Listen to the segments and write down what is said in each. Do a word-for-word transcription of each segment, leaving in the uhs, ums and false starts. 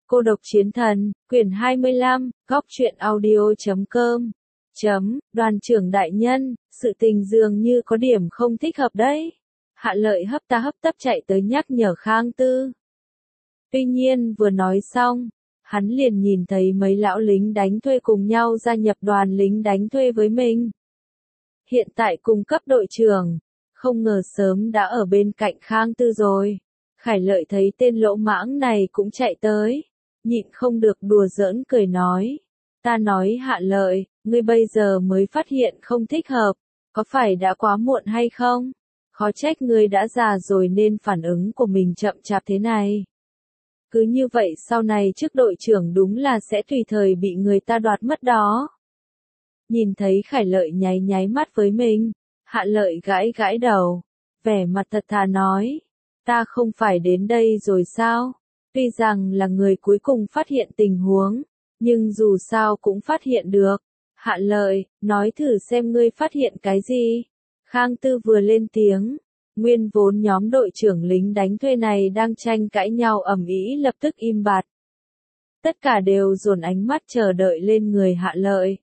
Cô độc chiến thần, quyển hai mươi lăm, góc truyện audio chấm com. Chấm, đoàn trưởng đại nhân, sự tình dường như có điểm không thích hợp đấy. Hạ Lợi hấp ta hấp tấp chạy tới nhắc nhở Khang Tư. Tuy nhiên vừa nói xong, hắn liền nhìn thấy mấy lão lính đánh thuê cùng nhau gia nhập đoàn lính đánh thuê với mình. Hiện tại cùng cấp đội trưởng, không ngờ sớm đã ở bên cạnh Khang Tư rồi. Khải Lợi thấy tên lỗ mãng này cũng chạy tới, nhịn không được đùa giỡn cười nói. Ta nói Hạ Lợi, ngươi bây giờ mới phát hiện không thích hợp, có phải đã quá muộn hay không? Khó trách ngươi đã già rồi nên phản ứng của mình chậm chạp thế này. Cứ như vậy sau này chức đội trưởng đúng là sẽ tùy thời bị người ta đoạt mất đó. Nhìn thấy Khải Lợi nháy nháy mắt với mình, Hạ Lợi gãi gãi đầu, vẻ mặt thật thà nói, ta không phải đến đây rồi sao? Tuy rằng là người cuối cùng phát hiện tình huống, nhưng dù sao cũng phát hiện được. Hạ Lợi, nói thử xem ngươi phát hiện cái gì? Khang Tư vừa lên tiếng, nguyên vốn nhóm đội trưởng lính đánh thuê này đang tranh cãi nhau ầm ĩ lập tức im bặt. Tất cả đều dồn ánh mắt chờ đợi lên người Hạ Lợi.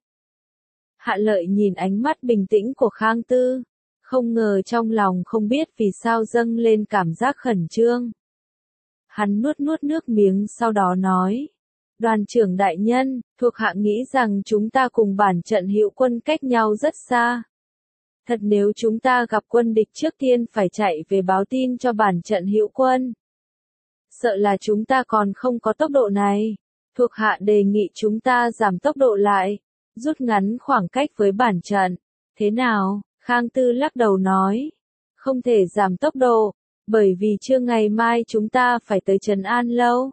Hạ Lợi nhìn ánh mắt bình tĩnh của Khang Tư, không ngờ trong lòng không biết vì sao dâng lên cảm giác khẩn trương. Hắn nuốt nuốt nước miếng sau đó nói, đoàn trưởng đại nhân, thuộc hạ nghĩ rằng chúng ta cùng bản trận hữu quân cách nhau rất xa. Thật nếu chúng ta gặp quân địch trước tiên phải chạy về báo tin cho bản trận hữu quân. Sợ là chúng ta còn không có tốc độ này. Thuộc hạ đề nghị chúng ta giảm tốc độ lại, rút ngắn khoảng cách với bản trận. Thế nào? Khang Tư lắc đầu nói, không thể giảm tốc độ, bởi vì trưa ngày mai chúng ta phải tới Trấn An Lâu.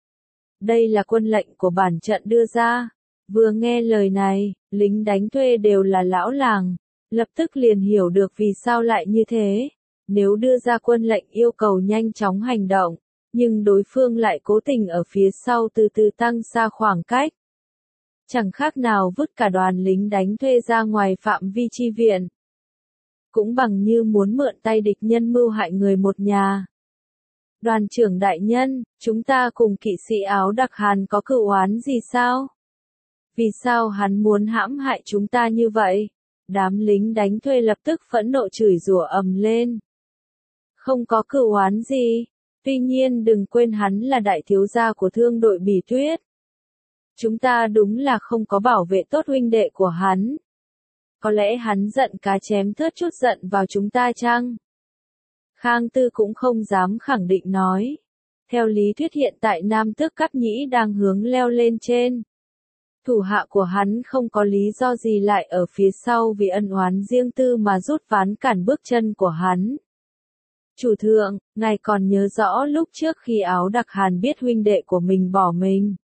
Đây là quân lệnh của bản trận đưa ra. Vừa nghe lời này, lính đánh thuê đều là lão làng, lập tức liền hiểu được vì sao lại như thế. Nếu đưa ra quân lệnh yêu cầu nhanh chóng hành động, nhưng đối phương lại cố tình ở phía sau từ từ tăng xa khoảng cách. Chẳng khác nào vứt cả đoàn lính đánh thuê ra ngoài phạm vi chi viện. Cũng bằng như muốn mượn tay địch nhân mưu hại người một nhà. Đoàn trưởng đại nhân, chúng ta cùng kỵ sĩ áo đặc Hàn có cựu oán gì sao? Vì sao hắn muốn hãm hại chúng ta như vậy? Đám lính đánh thuê lập tức phẫn nộ chửi rủa ầm lên. Không có cựu oán gì, tuy nhiên đừng quên hắn là đại thiếu gia của thương đội Bỉ Tuyết. Chúng ta đúng là không có bảo vệ tốt huynh đệ của hắn. Có lẽ hắn giận cá chém thớt chút giận vào chúng ta chăng? Khang Tư cũng không dám khẳng định nói. Theo lý thuyết hiện tại Nam Tước Cáp Nhĩ đang hướng leo lên trên. Thủ hạ của hắn không có lý do gì lại ở phía sau vì ân oán riêng tư mà rút ván cản bước chân của hắn. Chủ thượng, ngài còn nhớ rõ lúc trước khi áo đặc Hàn biết huynh đệ của mình bỏ mình.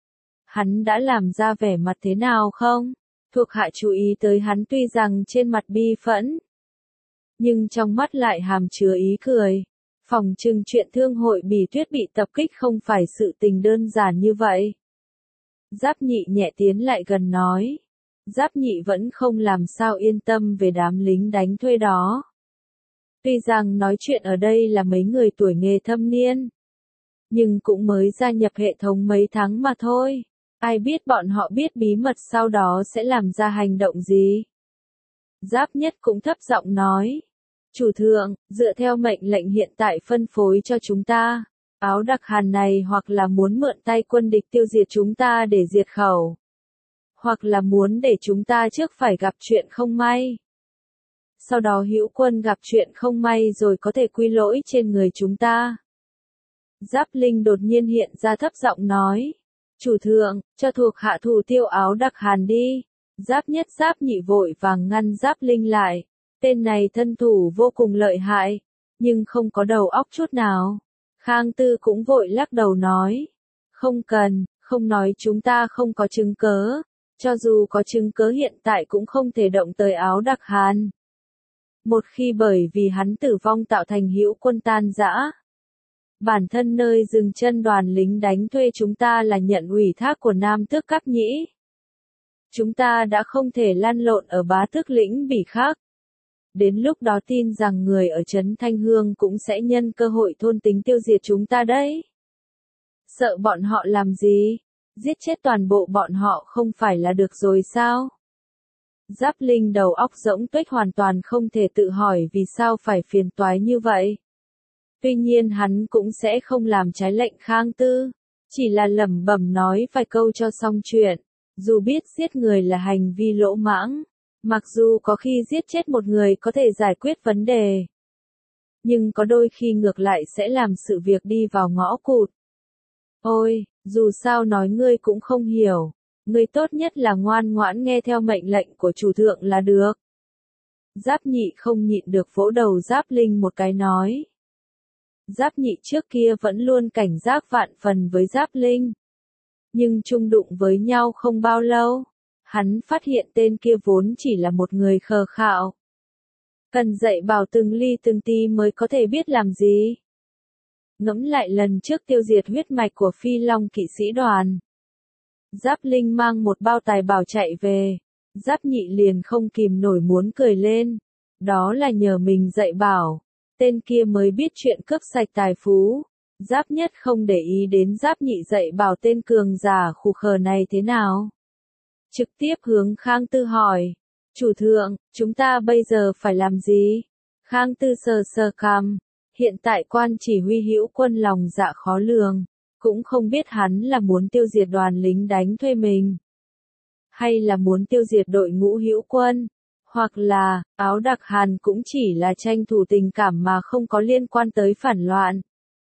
Hắn đã làm ra vẻ mặt thế nào không? Thuộc hạ chú ý tới hắn tuy rằng trên mặt bi phẫn, nhưng trong mắt lại hàm chứa ý cười. Phòng trừng chuyện thương hội Bỉ Tuyết bị tập kích không phải sự tình đơn giản như vậy. Giáp Nhị nhẹ tiến lại gần nói. Giáp Nhị vẫn không làm sao yên tâm về đám lính đánh thuê đó. Tuy rằng nói chuyện ở đây là mấy người tuổi nghề thâm niên, nhưng cũng mới gia nhập hệ thống mấy tháng mà thôi. Ai biết bọn họ biết bí mật sau đó sẽ làm ra hành động gì? Giáp Nhất cũng thấp giọng nói. Chủ thượng, dựa theo mệnh lệnh hiện tại phân phối cho chúng ta, áo đặc Hàn này hoặc là muốn mượn tay quân địch tiêu diệt chúng ta để diệt khẩu, hoặc là muốn để chúng ta trước phải gặp chuyện không may. Sau đó hữu quân gặp chuyện không may rồi có thể quy lỗi trên người chúng ta. Giáp Linh đột nhiên hiện ra thấp giọng nói. Chủ thượng, cho thuộc hạ thủ tiêu áo đặc Hàn đi. Giáp Nhất Giáp Nhị vội vàng ngăn Giáp Linh lại. Tên này thân thủ vô cùng lợi hại, nhưng không có đầu óc chút nào. Khang Tư cũng vội lắc đầu nói. Không cần, không nói chúng ta không có chứng cớ. Cho dù có chứng cớ hiện tại cũng không thể động tới áo đặc Hàn. Một khi bởi vì hắn tử vong tạo thành hữu quân tan rã. Bản thân nơi dừng chân đoàn lính đánh thuê chúng ta là nhận ủy thác của Nam Tước Cáp Nhĩ. Chúng ta đã không thể lăn lộn ở bá tước lĩnh Bỉ khác. Đến lúc đó tin rằng người ở Trấn Thanh Hương cũng sẽ nhân cơ hội thôn tính tiêu diệt chúng ta đấy. Sợ bọn họ làm gì? Giết chết toàn bộ bọn họ không phải là được rồi sao? Giáp Linh đầu óc rỗng tuếch hoàn toàn không thể tự hỏi vì sao phải phiền toái như vậy. Tuy nhiên hắn cũng sẽ không làm trái lệnh Khang Tư, chỉ là lẩm bẩm nói vài câu cho xong chuyện, dù biết giết người là hành vi lỗ mãng, mặc dù có khi giết chết một người có thể giải quyết vấn đề, nhưng có đôi khi ngược lại sẽ làm sự việc đi vào ngõ cụt. Ôi, dù sao nói ngươi cũng không hiểu, ngươi tốt nhất là ngoan ngoãn nghe theo mệnh lệnh của chủ thượng là được. Giáp Nhị không nhịn được vỗ đầu Giáp Linh một cái nói. Giáp Nhị trước kia vẫn luôn cảnh giác vạn phần với Giáp Linh. Nhưng chung đụng với nhau không bao lâu, hắn phát hiện tên kia vốn chỉ là một người khờ khạo. Cần dạy bảo từng ly từng tí mới có thể biết làm gì. Ngẫm lại lần trước tiêu diệt huyết mạch của Phi Long kỵ sĩ đoàn. Giáp Linh mang một bao tài bảo chạy về, Giáp Nhị liền không kìm nổi muốn cười lên. Đó là nhờ mình dạy bảo, tên kia mới biết chuyện cướp sạch tài phú. Giáp Nhất không để ý đến Giáp Nhị dạy bảo tên cường giả khù khờ này thế nào. Trực tiếp hướng Khang Tư hỏi, chủ thượng, chúng ta bây giờ phải làm gì? Khang Tư sờ sờ cằm, hiện tại quan chỉ huy Hữu Quân lòng dạ khó lường, cũng không biết hắn là muốn tiêu diệt đoàn lính đánh thuê mình, hay là muốn tiêu diệt đội ngũ Hữu Quân, hoặc là, Áo Đặc Hàn cũng chỉ là tranh thủ tình cảm mà không có liên quan tới phản loạn.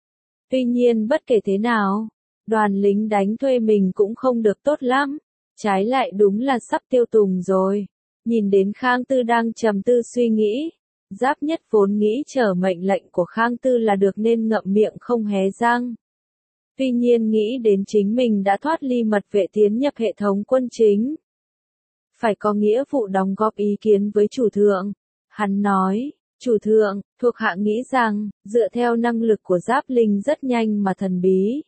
Tuy nhiên bất kể thế nào, đoàn lính đánh thuê mình cũng không được tốt lắm, trái lại đúng là sắp tiêu tùng rồi. Nhìn đến Khang Tư đang trầm tư suy nghĩ, Giáp Nhất vốn nghĩ chờ mệnh lệnh của Khang Tư là được nên ngậm miệng không hé răng. Tuy nhiên nghĩ đến chính mình đã thoát ly mật vệ tiến nhập hệ thống quân chính, phải có nghĩa vụ đóng góp ý kiến với chủ thượng. Hắn nói, chủ thượng, thuộc hạ nghĩ rằng, dựa theo năng lực của Giáp Linh rất nhanh mà thần bí,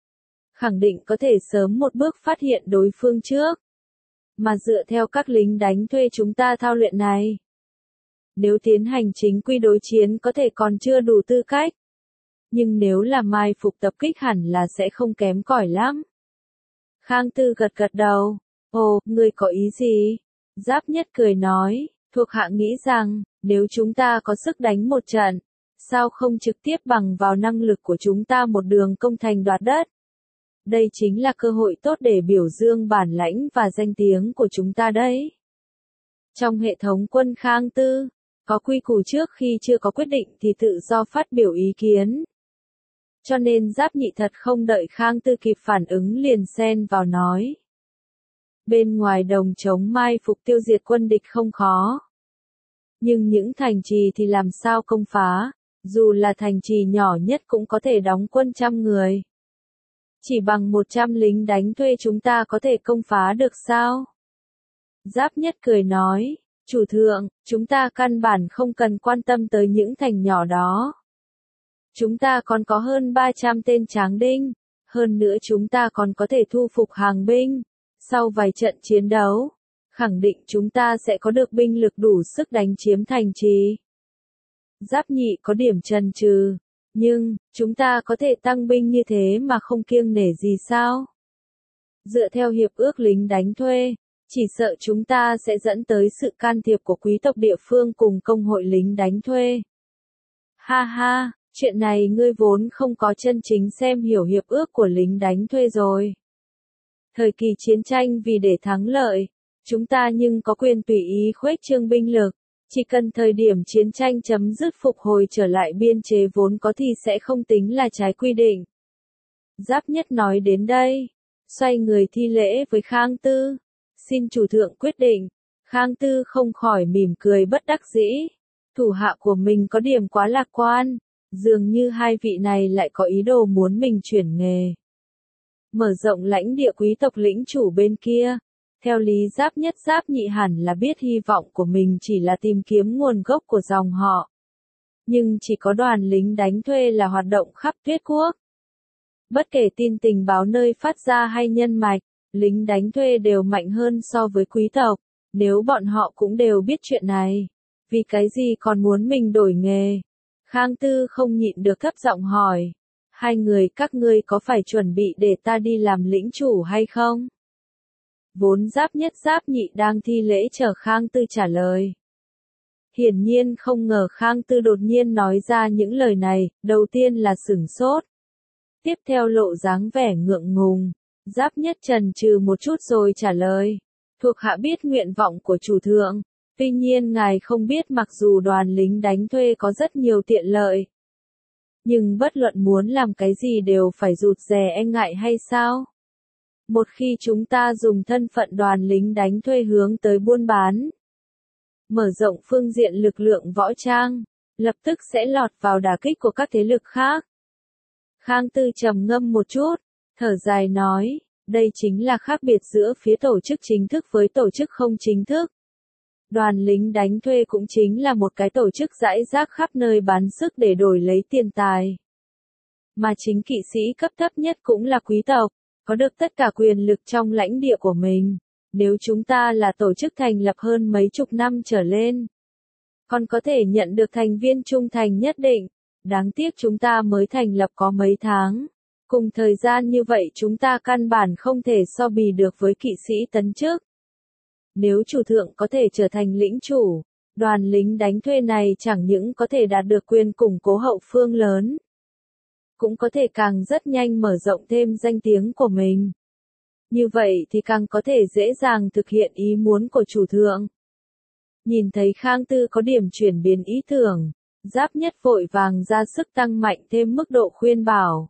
khẳng định có thể sớm một bước phát hiện đối phương trước. Mà dựa theo các lính đánh thuê chúng ta thao luyện này, nếu tiến hành chính quy đối chiến có thể còn chưa đủ tư cách. Nhưng nếu là mai phục tập kích hẳn là sẽ không kém cỏi lắm. Khang Tư gật gật đầu. Ồ, ngươi có ý gì? Giáp Nhất cười nói, thuộc hạ nghĩ rằng, nếu chúng ta có sức đánh một trận, sao không trực tiếp bằng vào năng lực của chúng ta một đường công thành đoạt đất? Đây chính là cơ hội tốt để biểu dương bản lãnh và danh tiếng của chúng ta đấy. Trong hệ thống quân Khang Tư, có quy củ trước khi chưa có quyết định thì tự do phát biểu ý kiến. Cho nên Giáp Nhị thật không đợi Khang Tư kịp phản ứng liền xen vào nói. Bên ngoài đồng trống mai phục tiêu diệt quân địch không khó. Nhưng những thành trì thì làm sao công phá, dù là thành trì nhỏ nhất cũng có thể đóng quân trăm người. Chỉ bằng một trăm lính đánh thuê chúng ta có thể công phá được sao? Giáp Nhất cười nói, chủ thượng, chúng ta căn bản không cần quan tâm tới những thành nhỏ đó. Chúng ta còn có hơn ba trăm tên tráng đinh, hơn nữa chúng ta còn có thể thu phục hàng binh. Sau vài trận chiến đấu, khẳng định chúng ta sẽ có được binh lực đủ sức đánh chiếm thành trì. Giáp Nhị có điểm chần chừ, nhưng, chúng ta có thể tăng binh như thế mà không kiêng nể gì sao? Dựa theo hiệp ước lính đánh thuê, chỉ sợ chúng ta sẽ dẫn tới sự can thiệp của quý tộc địa phương cùng công hội lính đánh thuê. Ha ha, chuyện này ngươi vốn không có chân chính xem hiểu hiệp ước của lính đánh thuê rồi. Thời kỳ chiến tranh vì để thắng lợi, chúng ta nhưng có quyền tùy ý khuếch trương binh lực, chỉ cần thời điểm chiến tranh chấm dứt phục hồi trở lại biên chế vốn có thì sẽ không tính là trái quy định. Giáp Nhất nói đến đây, xoay người thi lễ với Khang Tư, xin chủ thượng quyết định. Khang Tư không khỏi mỉm cười bất đắc dĩ, thủ hạ của mình có điểm quá lạc quan, dường như hai vị này lại có ý đồ muốn mình chuyển nghề. Mở rộng lãnh địa quý tộc lĩnh chủ bên kia, theo lý Giáp Nhất Giáp Nhị hẳn là biết hy vọng của mình chỉ là tìm kiếm nguồn gốc của dòng họ. Nhưng chỉ có đoàn lính đánh thuê là hoạt động khắp Tuyết Quốc. Bất kể tin tình báo nơi phát ra hay nhân mạch, lính đánh thuê đều mạnh hơn so với quý tộc, nếu bọn họ cũng đều biết chuyện này. Vì cái gì còn muốn mình đổi nghề? Khang Tư không nhịn được thấp giọng hỏi. Hai người các ngươi có phải chuẩn bị để ta đi làm lĩnh chủ hay không? Vốn Giáp Nhất Giáp Nhị đang thi lễ chờ Khang Tư trả lời. Hiển nhiên không ngờ Khang Tư đột nhiên nói ra những lời này, đầu tiên là sửng sốt. Tiếp theo lộ dáng vẻ ngượng ngùng. Giáp Nhất chần chừ một chút rồi trả lời. Thuộc hạ biết nguyện vọng của chủ thượng. Tuy nhiên ngài không biết mặc dù đoàn lính đánh thuê có rất nhiều tiện lợi. Nhưng bất luận muốn làm cái gì đều phải rụt rè e ngại hay sao? Một khi chúng ta dùng thân phận đoàn lính đánh thuê hướng tới buôn bán, mở rộng phương diện lực lượng võ trang, lập tức sẽ lọt vào đả kích của các thế lực khác. Khang Tư trầm ngâm một chút, thở dài nói, đây chính là khác biệt giữa phía tổ chức chính thức với tổ chức không chính thức. Đoàn lính đánh thuê cũng chính là một cái tổ chức rải rác khắp nơi bán sức để đổi lấy tiền tài. Mà chính kỵ sĩ cấp thấp nhất cũng là quý tộc, có được tất cả quyền lực trong lãnh địa của mình. Nếu chúng ta là tổ chức thành lập hơn mấy chục năm trở lên, còn có thể nhận được thành viên trung thành nhất định. Đáng tiếc chúng ta mới thành lập có mấy tháng. Cùng thời gian như vậy chúng ta căn bản không thể so bì được với kỵ sĩ tấn chức. Nếu chủ thượng có thể trở thành lĩnh chủ, đoàn lính đánh thuê này chẳng những có thể đạt được quyền củng cố hậu phương lớn, cũng có thể càng rất nhanh mở rộng thêm danh tiếng của mình. Như vậy thì càng có thể dễ dàng thực hiện ý muốn của chủ thượng. Nhìn thấy Khang Tư có điểm chuyển biến ý tưởng, Giáp Nhất vội vàng ra sức tăng mạnh thêm mức độ khuyên bảo.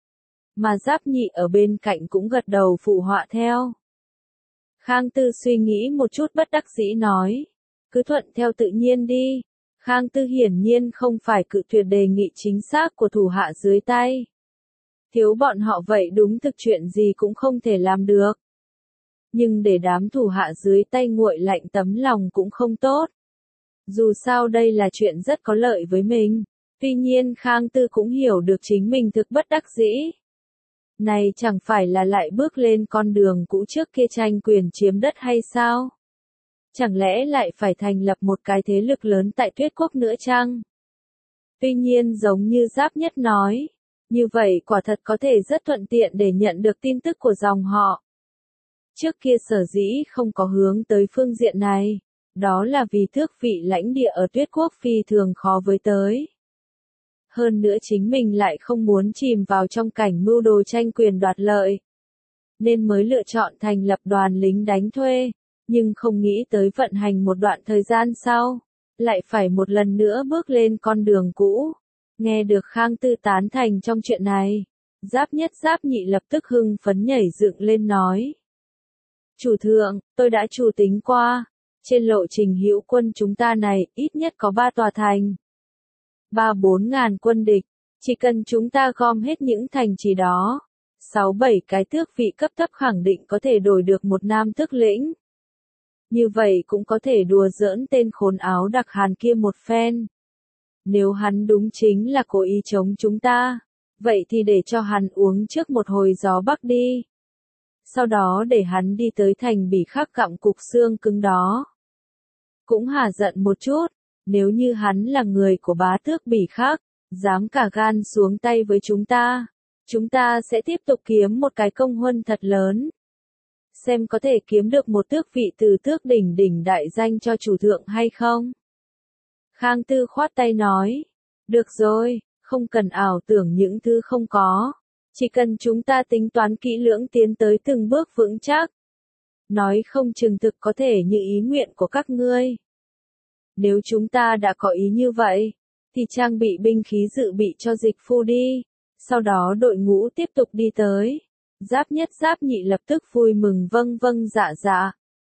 Mà Giáp Nhị ở bên cạnh cũng gật đầu phụ họa theo. Khang Tư suy nghĩ một chút bất đắc dĩ nói, cứ thuận theo tự nhiên đi. Khang Tư hiển nhiên không phải cự tuyệt đề nghị chính xác của thủ hạ dưới tay. Thiếu bọn họ vậy đúng thực chuyện gì cũng không thể làm được. Nhưng để đám thủ hạ dưới tay nguội lạnh tấm lòng cũng không tốt. Dù sao đây là chuyện rất có lợi với mình. Tuy nhiên Khang Tư cũng hiểu được chính mình thực bất đắc dĩ. Này chẳng phải là lại bước lên con đường cũ trước kia tranh quyền chiếm đất hay sao? Chẳng lẽ lại phải thành lập một cái thế lực lớn tại Tuyết Quốc nữa chăng? Tuy nhiên giống như Giáp Nhất nói, như vậy quả thật có thể rất thuận tiện để nhận được tin tức của dòng họ. Trước kia sở dĩ không có hướng tới phương diện này, đó là vì thước vị lãnh địa ở Tuyết Quốc phi thường khó với tới. Hơn nữa chính mình lại không muốn chìm vào trong cảnh mưu đồ tranh quyền đoạt lợi, nên mới lựa chọn thành lập đoàn lính đánh thuê, nhưng không nghĩ tới vận hành một đoạn thời gian sau, lại phải một lần nữa bước lên con đường cũ. Nghe được Khang Tư tán thành trong chuyện này, Giáp Nhất Giáp Nhị lập tức hưng phấn nhảy dựng lên nói. Chủ thượng, tôi đã chủ tính qua, trên lộ trình hữu quân chúng ta này ít nhất có ba tòa thành. Ba bốn ngàn quân địch, chỉ cần chúng ta gom hết những thành trì đó, sáu bảy cái tước vị cấp thấp khẳng định có thể đổi được một nam tước lĩnh. Như vậy cũng có thể đùa giỡn tên khốn áo đặc Hàn kia một phen. Nếu hắn đúng chính là cố ý chống chúng ta, vậy thì để cho hắn uống trước một hồi gió bắc đi. Sau đó để hắn đi tới thành Bỉ Khắc gặm cục xương cứng đó. Cũng hả giận một chút, nếu như hắn là người của bá tước Bỉ Khắc, dám cả gan xuống tay với chúng ta, chúng ta sẽ tiếp tục kiếm một cái công huân thật lớn. Xem có thể kiếm được một tước vị từ tước đỉnh đỉnh đại danh cho chủ thượng hay không. Khang Tư khoát tay nói, được rồi, không cần ảo tưởng những thứ không có, chỉ cần chúng ta tính toán kỹ lưỡng tiến tới từng bước vững chắc. Nói không chừng thực có thể như ý nguyện của các ngươi. Nếu chúng ta đã có ý như vậy, thì trang bị binh khí dự bị cho dịch phu đi, sau đó đội ngũ tiếp tục đi tới. Giáp Nhất Giáp Nhị lập tức vui mừng vâng vâng dạ dạ.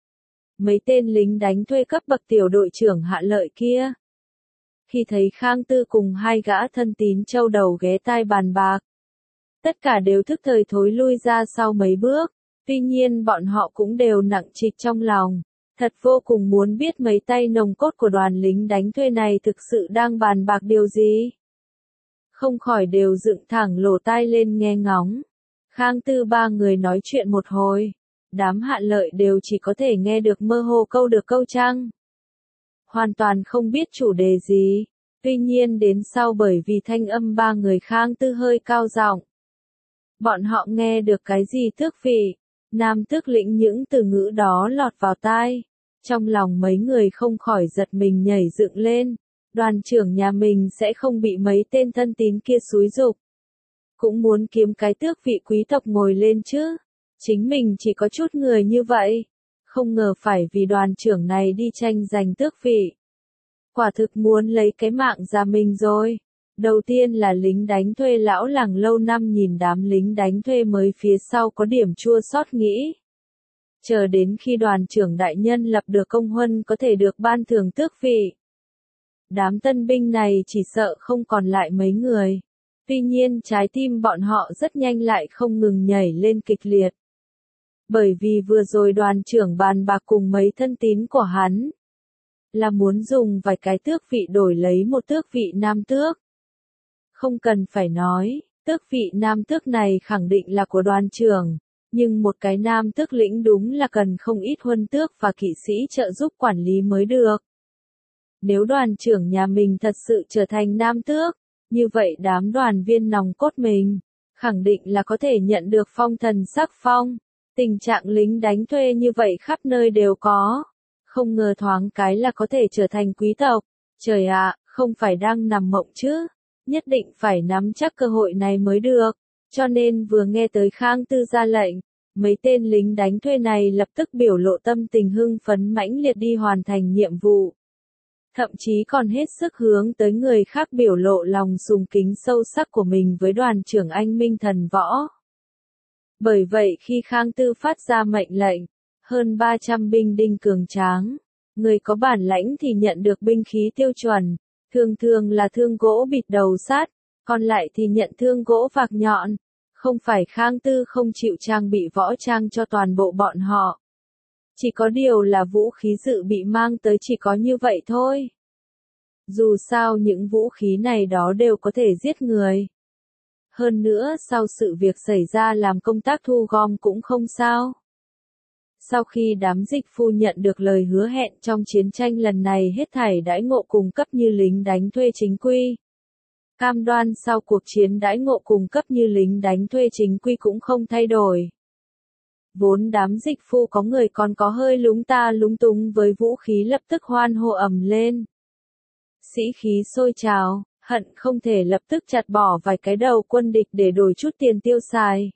Mấy tên lính đánh thuê cấp bậc tiểu đội trưởng Hạ Lợi kia, khi thấy Khang Tư cùng hai gã thân tín châu đầu ghé tai bàn bạc, tất cả đều thức thời thối lui ra sau mấy bước. Tuy nhiên bọn họ cũng đều nặng trịch trong lòng, thật vô cùng muốn biết mấy tay nồng cốt của đoàn lính đánh thuê này thực sự đang bàn bạc điều gì. Không khỏi đều dựng thẳng lỗ tai lên nghe ngóng. Khang Tư ba người nói chuyện một hồi, đám Hạ Lợi đều chỉ có thể nghe được mơ hồ câu được câu trăng. Hoàn toàn không biết chủ đề gì, Tuy nhiên đến sau bởi vì thanh âm ba người Khang Tư hơi cao giọng, bọn họ nghe được cái gì tước vị, nam tước lĩnh những từ ngữ đó lọt vào tai. Trong lòng mấy người không khỏi giật mình nhảy dựng lên, đoàn trưởng nhà mình sẽ không bị mấy tên thân tín kia xúi giục. Cũng muốn kiếm cái tước vị quý tộc ngồi lên chứ, chính mình chỉ có chút người như vậy, không ngờ phải vì đoàn trưởng này đi tranh giành tước vị. Quả thực muốn lấy cái mạng ra mình rồi. Đầu tiên là lính đánh thuê lão làng lâu năm nhìn đám lính đánh thuê mới phía sau có điểm chua xót nghĩ. Chờ đến khi đoàn trưởng đại nhân lập được công huân có thể được ban thưởng tước vị. Đám tân binh này chỉ sợ không còn lại mấy người. Tuy nhiên trái tim bọn họ rất nhanh lại không ngừng nhảy lên kịch liệt. Bởi vì vừa rồi đoàn trưởng bàn bạc cùng mấy thân tín của hắn. Là muốn dùng vài cái tước vị đổi lấy một tước vị nam tước. Không cần phải nói, tước vị nam tước này khẳng định là của đoàn trưởng. Nhưng một cái nam tước lĩnh đúng là cần không ít huân tước và kỵ sĩ trợ giúp quản lý mới được. Nếu đoàn trưởng nhà mình thật sự trở thành nam tước, như vậy đám đoàn viên nòng cốt mình, khẳng định là có thể nhận được phong thần sắc phong. Tình trạng lính đánh thuê như vậy khắp nơi đều có. Không ngờ thoáng cái là có thể trở thành quý tộc. Trời ạ, không phải đang nằm mộng chứ. Nhất định phải nắm chắc cơ hội này mới được. Cho nên vừa nghe tới Khang Tư ra lệnh, mấy tên lính đánh thuê này lập tức biểu lộ tâm tình hưng phấn mãnh liệt đi hoàn thành nhiệm vụ. Thậm chí còn hết sức hướng tới người khác biểu lộ lòng sùng kính sâu sắc của mình với đoàn trưởng anh Minh Thần Võ. Bởi vậy khi Khang Tư phát ra mệnh lệnh, hơn ba trăm binh đinh cường tráng, người có bản lãnh thì nhận được binh khí tiêu chuẩn, thường thường là thương gỗ bịt đầu sát, còn lại thì nhận thương gỗ vạc nhọn. Không phải Khang Tư không chịu trang bị võ trang cho toàn bộ bọn họ. Chỉ có điều là vũ khí dự bị mang tới chỉ có như vậy thôi. Dù sao những vũ khí này đó đều có thể giết người. Hơn nữa sau sự việc xảy ra làm công tác thu gom cũng không sao. Sau khi đám dịch phu nhận được lời hứa hẹn trong chiến tranh lần này hết thảy đãi ngộ cùng cấp như lính đánh thuê chính quy. Cam đoan sau cuộc chiến đãi ngộ cùng cấp như lính đánh thuê chính quy cũng không thay đổi. Vốn đám dịch phu có người còn có hơi lúng ta lúng túng với vũ khí lập tức hoan hô ầm lên. Sĩ khí sôi trào, hận không thể lập tức chặt bỏ vài cái đầu quân địch để đổi chút tiền tiêu xài.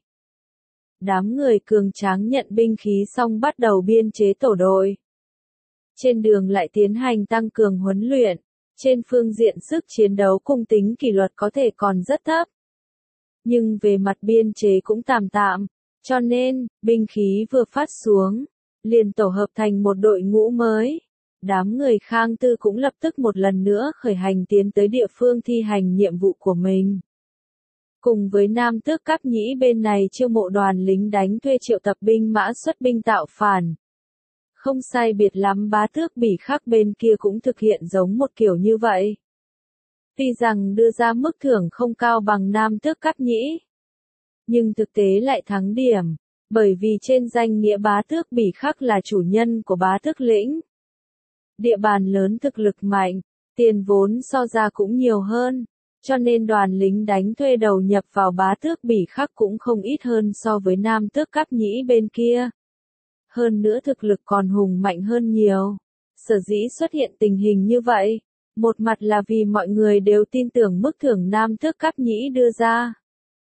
Đám người cường tráng nhận binh khí xong bắt đầu biên chế tổ đội. Trên đường lại tiến hành tăng cường huấn luyện. Trên phương diện sức chiến đấu cùng tính kỷ luật có thể còn rất thấp. Nhưng về mặt biên chế cũng tạm tạm, cho nên, binh khí vừa phát xuống, liền tổ hợp thành một đội ngũ mới. Đám người Khang Tư cũng lập tức một lần nữa khởi hành tiến tới địa phương thi hành nhiệm vụ của mình. Cùng với Nam Tước Cáp Nhĩ bên này chiêu mộ đoàn lính đánh thuê triệu tập binh mã xuất binh tạo phản. Không sai biệt lắm Bá Tước Bỉ Khắc bên kia cũng thực hiện giống một kiểu như vậy. Tuy rằng đưa ra mức thưởng không cao bằng Nam Tước Cáp Nhĩ, nhưng thực tế lại thắng điểm, bởi vì trên danh nghĩa Bá Tước Bỉ Khắc là chủ nhân của Bá Tước Lĩnh. Địa bàn lớn thực lực mạnh, tiền vốn so ra cũng nhiều hơn, cho nên đoàn lính đánh thuê đầu nhập vào Bá Tước Bỉ Khắc cũng không ít hơn so với Nam Tước Cáp Nhĩ bên kia. Hơn nữa thực lực còn hùng mạnh hơn nhiều. Sở dĩ xuất hiện tình hình như vậy, một mặt là vì mọi người đều tin tưởng mức thưởng Nam Tước Cáp Nhĩ đưa ra.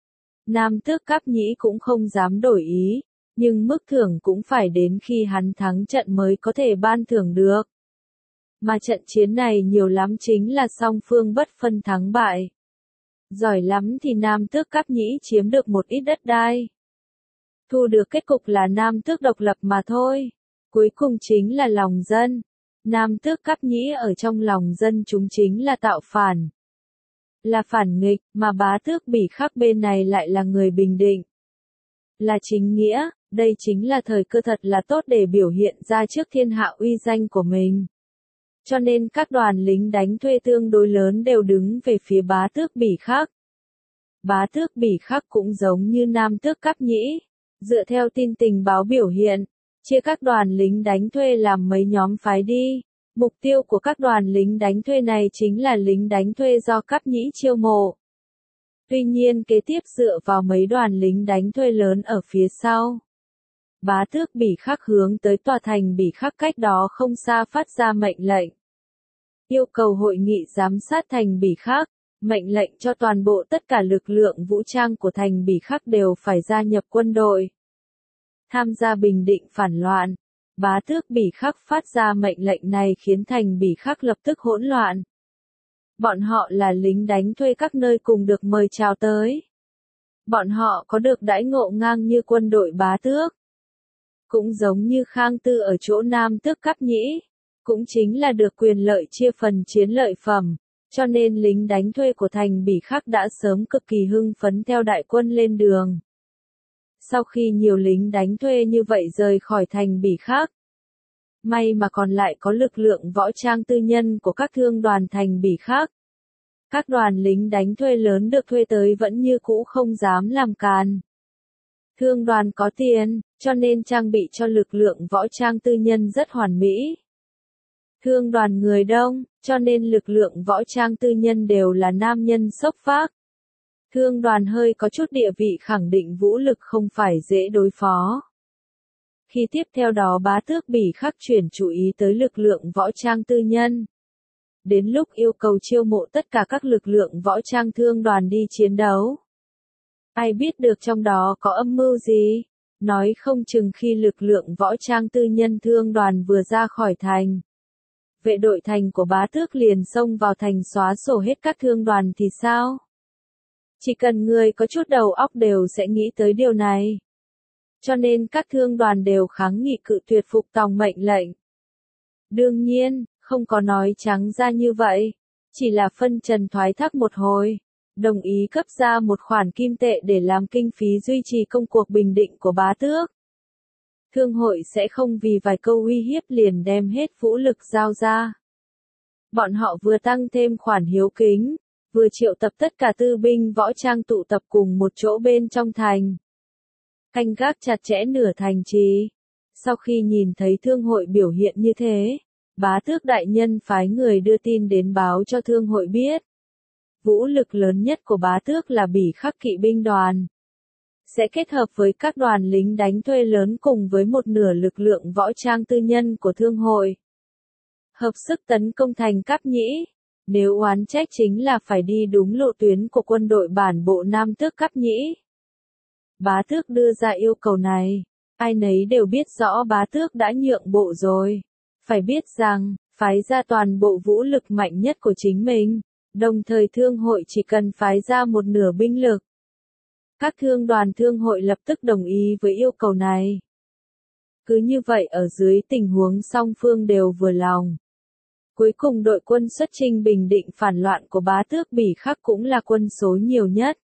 Nam Tước Cáp Nhĩ cũng không dám đổi ý, nhưng mức thưởng cũng phải đến khi hắn thắng trận mới có thể ban thưởng được. Mà trận chiến này nhiều lắm chính là song phương bất phân thắng bại. Giỏi lắm thì Nam Tước Cáp Nhĩ chiếm được một ít đất đai. Thu được kết cục là Nam Tước độc lập mà thôi. Cuối cùng chính là lòng dân. Nam Tước Cáp Nhĩ ở trong lòng dân chúng chính là tạo phản. Là phản nghịch, mà Bá Tước Bỉ Khắc bên này lại là người bình định. Là chính nghĩa, đây chính là thời cơ thật là tốt để biểu hiện ra trước thiên hạ uy danh của mình. Cho nên các đoàn lính đánh thuê tương đối lớn đều đứng về phía Bá Tước Bỉ Khắc. Bá Tước Bỉ Khắc cũng giống như Nam Tước Cáp Nhĩ. Dựa theo tin tình báo biểu hiện, chia các đoàn lính đánh thuê làm mấy nhóm phái đi, Mục tiêu của các đoàn lính đánh thuê này chính là lính đánh thuê do Cáp Nhĩ chiêu mộ. Tuy nhiên kế tiếp dựa vào mấy đoàn lính đánh thuê lớn ở phía sau, Bá tước Bỉ Khắc hướng tới tòa thành Bỉ Khắc cách đó không xa phát ra mệnh lệnh. Yêu cầu hội nghị giám sát thành Bỉ Khắc, mệnh lệnh cho toàn bộ tất cả lực lượng vũ trang của thành Bỉ Khắc đều phải gia nhập quân đội, tham gia bình định phản loạn. Bá tước Bỉ Khắc phát ra mệnh lệnh này khiến thành Bỉ Khắc lập tức hỗn loạn. Bọn họ là lính đánh thuê các nơi cùng được mời chào tới. Bọn họ có được đãi ngộ ngang như quân đội bá tước. Cũng giống như Khang Tư ở chỗ Nam tước Cáp Nhĩ, cũng chính là được quyền lợi chia phần chiến lợi phẩm, cho nên lính đánh thuê của thành Bỉ Khắc đã sớm cực kỳ hưng phấn theo đại quân lên đường. Sau khi nhiều lính đánh thuê như vậy rời khỏi thành Bỉ Khắc, may mà còn lại có lực lượng võ trang tư nhân của các thương đoàn thành Bỉ Khắc. Các đoàn lính đánh thuê lớn được thuê tới vẫn như cũ không dám làm càn. Thương đoàn có tiền, cho nên trang bị cho lực lượng võ trang tư nhân rất hoàn mỹ. Thương đoàn người đông, cho nên lực lượng võ trang tư nhân đều là nam nhân xốc phác. Thương đoàn hơi có chút địa vị khẳng định vũ lực không phải dễ đối phó. Khi tiếp theo đó Bá tước Bỉ Khắc chuyển chú ý tới lực lượng võ trang tư nhân. Đến lúc yêu cầu chiêu mộ tất cả các lực lượng võ trang thương đoàn đi chiến đấu. Ai biết được trong đó có âm mưu gì? Nói không chừng khi lực lượng võ trang tư nhân thương đoàn vừa ra khỏi thành, vệ đội thành của bá tước liền xông vào thành xóa sổ hết các thương đoàn thì sao? Chỉ cần người có chút đầu óc đều sẽ nghĩ tới điều này. Cho nên các thương đoàn đều kháng nghị cự tuyệt phục tòng mệnh lệnh. Đương nhiên, không có nói trắng ra như vậy, chỉ là phân trần thoái thác một hồi, đồng ý cấp ra một khoản kim tệ để làm kinh phí duy trì công cuộc bình định của bá tước. Thương hội sẽ không vì vài câu uy hiếp liền đem hết vũ lực giao ra. Bọn họ vừa tăng thêm khoản hiếu kính, vừa triệu tập tất cả tư binh võ trang tụ tập cùng một chỗ bên trong thành. Canh gác chặt chẽ nửa thành trì. Sau khi nhìn thấy thương hội biểu hiện như thế, bá tước đại nhân phái người đưa tin đến báo cho thương hội biết. Vũ lực lớn nhất của bá tước là Bỉ Khắc kỵ binh đoàn. Sẽ kết hợp với các đoàn lính đánh thuê lớn cùng với một nửa lực lượng võ trang tư nhân của thương hội. Hợp sức tấn công thành Cáp Nhĩ. Nếu oán trách chính là phải đi đúng lộ tuyến của quân đội bản bộ Nam tước Cáp Nhĩ. Bá tước đưa ra yêu cầu này. Ai nấy đều biết rõ bá tước đã nhượng bộ rồi. Phải biết rằng, phái ra toàn bộ vũ lực mạnh nhất của chính mình, đồng thời thương hội chỉ cần phái ra một nửa binh lực. Các thương đoàn thương hội lập tức đồng ý với yêu cầu này. Cứ như vậy ở dưới tình huống song phương đều vừa lòng. Cuối cùng đội quân xuất chinh bình định phản loạn của bá tước Bỉ Khắc cũng là quân số nhiều nhất.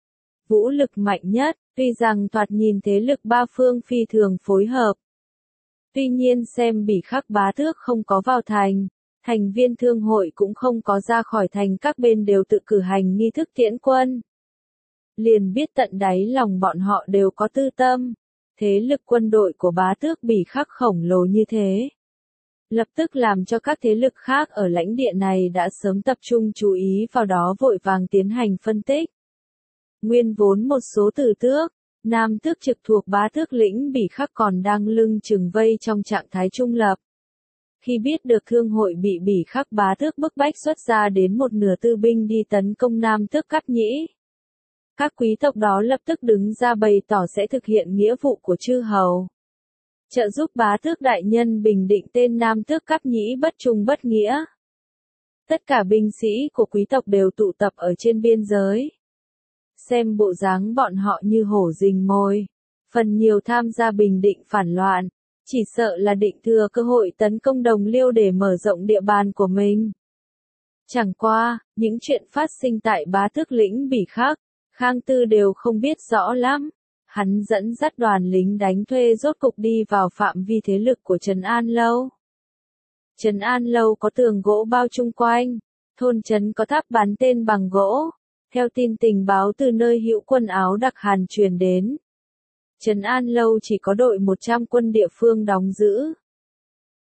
Vũ lực mạnh nhất, tuy rằng thoạt nhìn thế lực ba phương phi thường phối hợp. Tuy nhiên xem Bỉ Khắc bá tước không có vào thành, thành viên thương hội cũng không có ra khỏi thành, các bên đều tự cử hành nghi thức tiễn quân. Liền biết tận đáy lòng bọn họ đều có tư tâm, thế lực quân đội của bá tước Bỉ Khắc khổng lồ như thế. Lập tức làm cho các thế lực khác ở lãnh địa này đã sớm tập trung chú ý vào đó vội vàng tiến hành phân tích. Nguyên vốn một số tử tước, nam tước trực thuộc bá tước lĩnh Bỉ Khắc còn đang lưng chừng vây trong trạng thái trung lập. Khi biết được thương hội bị Bỉ Khắc bá tước bức bách xuất ra đến một nửa tư binh đi tấn công nam tước Cáp Nhĩ, các quý tộc đó lập tức đứng ra bày tỏ sẽ thực hiện nghĩa vụ của chư hầu. Trợ giúp bá tước đại nhân bình định tên nam tước Cáp Nhĩ bất trung bất nghĩa. Tất cả binh sĩ của quý tộc đều tụ tập ở trên biên giới. Xem bộ dáng bọn họ như hổ rình mồi, phần nhiều tham gia bình định phản loạn, chỉ sợ là định thừa cơ hội tấn công Đồng Liêu để mở rộng địa bàn của mình. Chẳng qua, những chuyện phát sinh tại bá tước lĩnh Bỉ Khắc, Khang Tư đều không biết rõ lắm. Hắn dẫn dắt đoàn lính đánh thuê rốt cục đi vào phạm vi thế lực của Trấn An Lâu. Trấn An Lâu có tường gỗ bao chung quanh, thôn trấn có tháp bắn tên bằng gỗ. Theo tin tình báo từ nơi hữu quân áo đặc Hàn truyền đến, Trấn An Lâu chỉ có đội một trăm quân địa phương đóng giữ.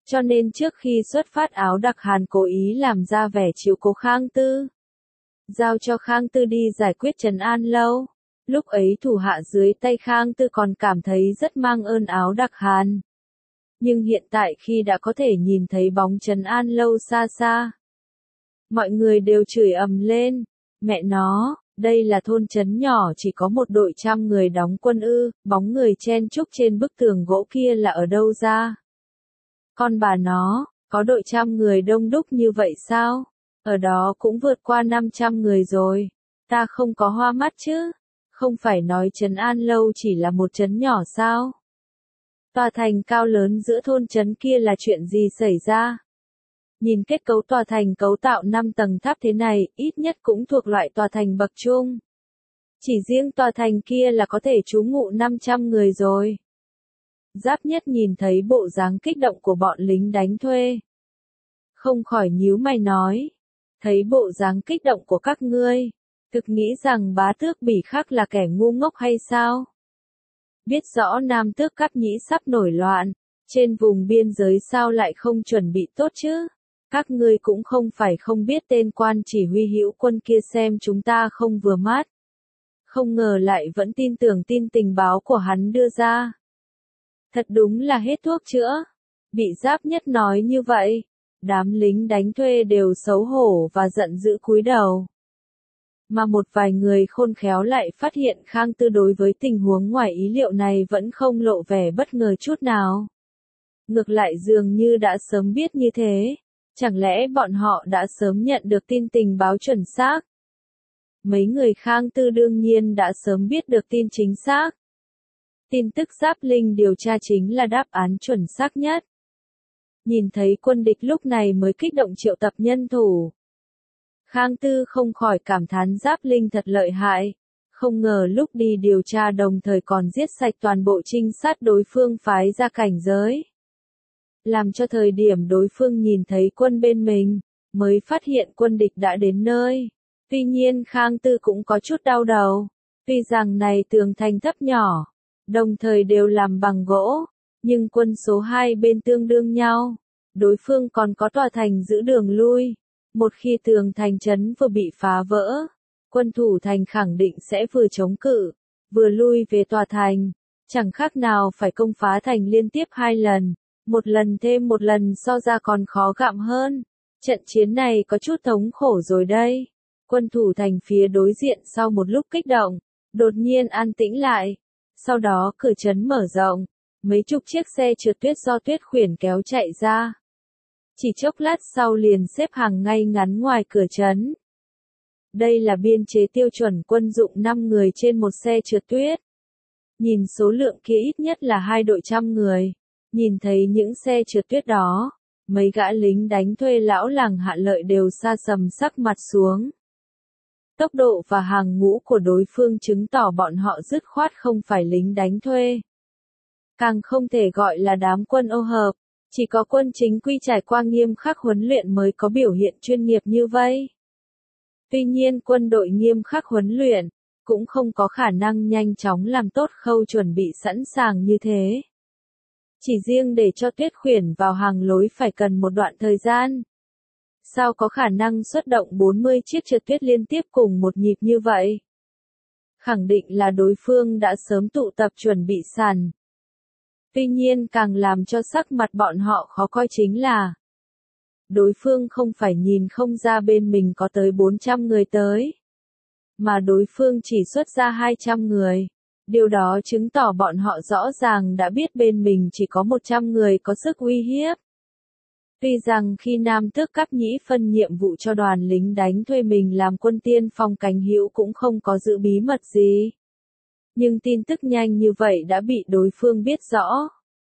Cho nên trước khi xuất phát Áo Đặc Hàn cố ý làm ra vẻ chiếu cố Khang Tư. Giao cho Khang Tư đi giải quyết Trấn An Lâu. Lúc ấy thủ hạ dưới tay Khang Tư còn cảm thấy rất mang ơn Áo Đặc Hàn. Nhưng hiện tại khi đã có thể nhìn thấy bóng Trấn An Lâu xa xa, mọi người đều chửi ầm lên. Mẹ nó, đây là thôn trấn nhỏ chỉ có một đội trăm người đóng quân ư, bóng người chen chúc trên bức tường gỗ kia là ở đâu ra? Con bà nó, có đội trăm người đông đúc như vậy sao? Ở đó cũng vượt qua năm trăm người rồi. Ta không có hoa mắt chứ? Không phải nói Trấn An Lâu chỉ là một trấn nhỏ sao? Tòa thành cao lớn giữa thôn trấn kia là chuyện gì xảy ra? Nhìn kết cấu tòa thành cấu tạo năm tầng tháp thế này, ít nhất cũng thuộc loại tòa thành bậc trung. Chỉ riêng tòa thành kia là có thể trú ngụ năm trăm người rồi. Giáp Nhất nhìn thấy bộ dáng kích động của bọn lính đánh thuê. Không khỏi nhíu mày nói. Thấy bộ dáng kích động của các ngươi, thực nghĩ rằng bá tước Bỉ Khắc là kẻ ngu ngốc hay sao? Biết rõ Nam tước Cáp Nhĩ sắp nổi loạn, trên vùng biên giới sao lại không chuẩn bị tốt chứ? Các ngươi cũng không phải không biết tên quan chỉ huy hữu quân kia xem chúng ta không vừa mắt. Không ngờ lại vẫn tin tưởng tin tình báo của hắn đưa ra. Thật đúng là hết thuốc chữa. Bị Giáp Nhất nói như vậy, đám lính đánh thuê đều xấu hổ và giận dữ cúi đầu. Mà một vài người khôn khéo lại phát hiện Khang Tư đối với tình huống ngoài ý liệu này vẫn không lộ vẻ bất ngờ chút nào. Ngược lại dường như đã sớm biết như thế. Chẳng lẽ bọn họ đã sớm nhận được tin tình báo chuẩn xác? Mấy người Khang Tư đương nhiên đã sớm biết được tin chính xác. Tin tức Giáp Linh điều tra chính là đáp án chuẩn xác nhất. Nhìn thấy quân địch lúc này mới kích động triệu tập nhân thủ. Khang Tư không khỏi cảm thán Giáp Linh thật lợi hại. Không ngờ lúc đi điều tra đồng thời còn giết sạch toàn bộ trinh sát đối phương phái ra cảnh giới. Làm cho thời điểm đối phương nhìn thấy quân bên mình, mới phát hiện quân địch đã đến nơi. Tuy nhiên Khang Tư cũng có chút đau đầu. Tuy rằng này tường thành thấp nhỏ, đồng thời đều làm bằng gỗ, nhưng quân số hai bên tương đương nhau. Đối phương còn có tòa thành giữ đường lui. Một khi tường thành trấn vừa bị phá vỡ, quân thủ thành khẳng định sẽ vừa chống cự, vừa lui về tòa thành. Chẳng khác nào phải công phá thành liên tiếp hai lần. Một lần thêm một lần so ra còn khó gặm hơn. Trận chiến này có chút thống khổ rồi đây. Quân thủ thành phía đối diện sau một lúc kích động, đột nhiên an tĩnh lại. Sau đó cửa trấn mở rộng, mấy chục chiếc xe trượt tuyết do Tuyết Khuyển kéo chạy ra. Chỉ chốc lát sau liền xếp hàng ngay ngắn ngoài cửa trấn. Đây là biên chế tiêu chuẩn quân dụng năm người trên một xe trượt tuyết. Nhìn số lượng kia ít nhất là hai đội trăm người. Nhìn thấy những xe trượt tuyết đó, mấy gã lính đánh thuê lão làng Hạ Lợi đều sa sầm sắc mặt xuống. Tốc độ và hàng ngũ của đối phương chứng tỏ bọn họ dứt khoát không phải lính đánh thuê. Càng không thể gọi là đám quân ô hợp, chỉ có quân chính quy trải qua nghiêm khắc huấn luyện mới có biểu hiện chuyên nghiệp như vậy. Tuy nhiên quân đội nghiêm khắc huấn luyện, cũng không có khả năng nhanh chóng làm tốt khâu chuẩn bị sẵn sàng như thế. Chỉ riêng để cho Tuyết Khuyển vào hàng lối phải cần một đoạn thời gian. Sao có khả năng xuất động bốn mươi chiếc trượt tuyết liên tiếp cùng một nhịp như vậy? Khẳng định là đối phương đã sớm tụ tập chuẩn bị sẵn. Tuy nhiên càng làm cho sắc mặt bọn họ khó coi chính là đối phương không phải nhìn không ra bên mình có tới bốn trăm người tới, mà đối phương chỉ xuất ra hai trăm người. Điều đó chứng tỏ bọn họ rõ ràng đã biết bên mình chỉ có một trăm người có sức uy hiếp. Tuy rằng khi Nam tước Cáp Nhĩ phân nhiệm vụ cho đoàn lính đánh thuê mình làm quân tiên phong cánh hữu cũng không có giữ bí mật gì. Nhưng tin tức nhanh như vậy đã bị đối phương biết rõ.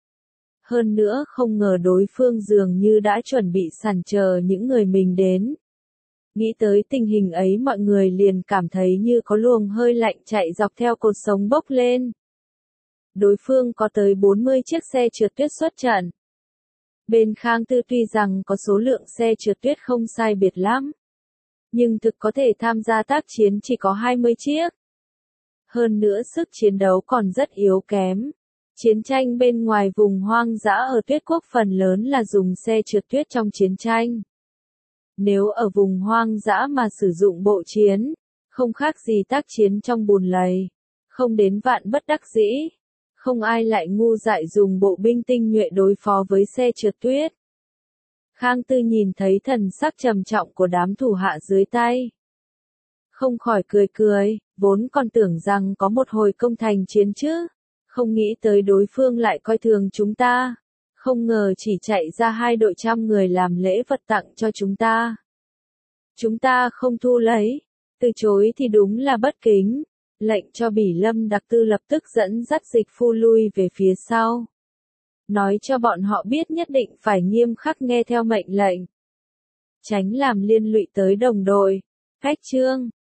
Hơn nữa không ngờ đối phương dường như đã chuẩn bị sẵn chờ những người mình đến. Nghĩ tới tình hình ấy mọi người liền cảm thấy như có luồng hơi lạnh chạy dọc theo cột sống bốc lên. Đối phương có tới bốn mươi chiếc xe trượt tuyết xuất trận. Bên Khang Tư tuy rằng có số lượng xe trượt tuyết không sai biệt lắm, nhưng thực có thể tham gia tác chiến chỉ có hai mươi chiếc. Hơn nữa sức chiến đấu còn rất yếu kém. Chiến tranh bên ngoài vùng hoang dã ở Tuyết Quốc phần lớn là dùng xe trượt tuyết trong chiến tranh. Nếu ở vùng hoang dã mà sử dụng bộ chiến, không khác gì tác chiến trong bùn lầy, không đến vạn bất đắc dĩ, không ai lại ngu dại dùng bộ binh tinh nhuệ đối phó với xe trượt tuyết. Khang Tư nhìn thấy thần sắc trầm trọng của đám thủ hạ dưới tay. Không khỏi cười cười, vốn còn tưởng rằng có một hồi công thành chiến chứ, không nghĩ tới đối phương lại coi thường chúng ta, không ngờ chỉ chạy ra hai đội trăm người làm lễ vật tặng cho chúng ta. Chúng ta không thu lấy, từ chối thì đúng là bất kính, lệnh cho Bỉ Lâm đặc tư lập tức dẫn dắt dịch phu lui về phía sau. Nói cho bọn họ biết nhất định phải nghiêm khắc nghe theo mệnh lệnh. Tránh làm liên lụy tới đồng đội. Phách chương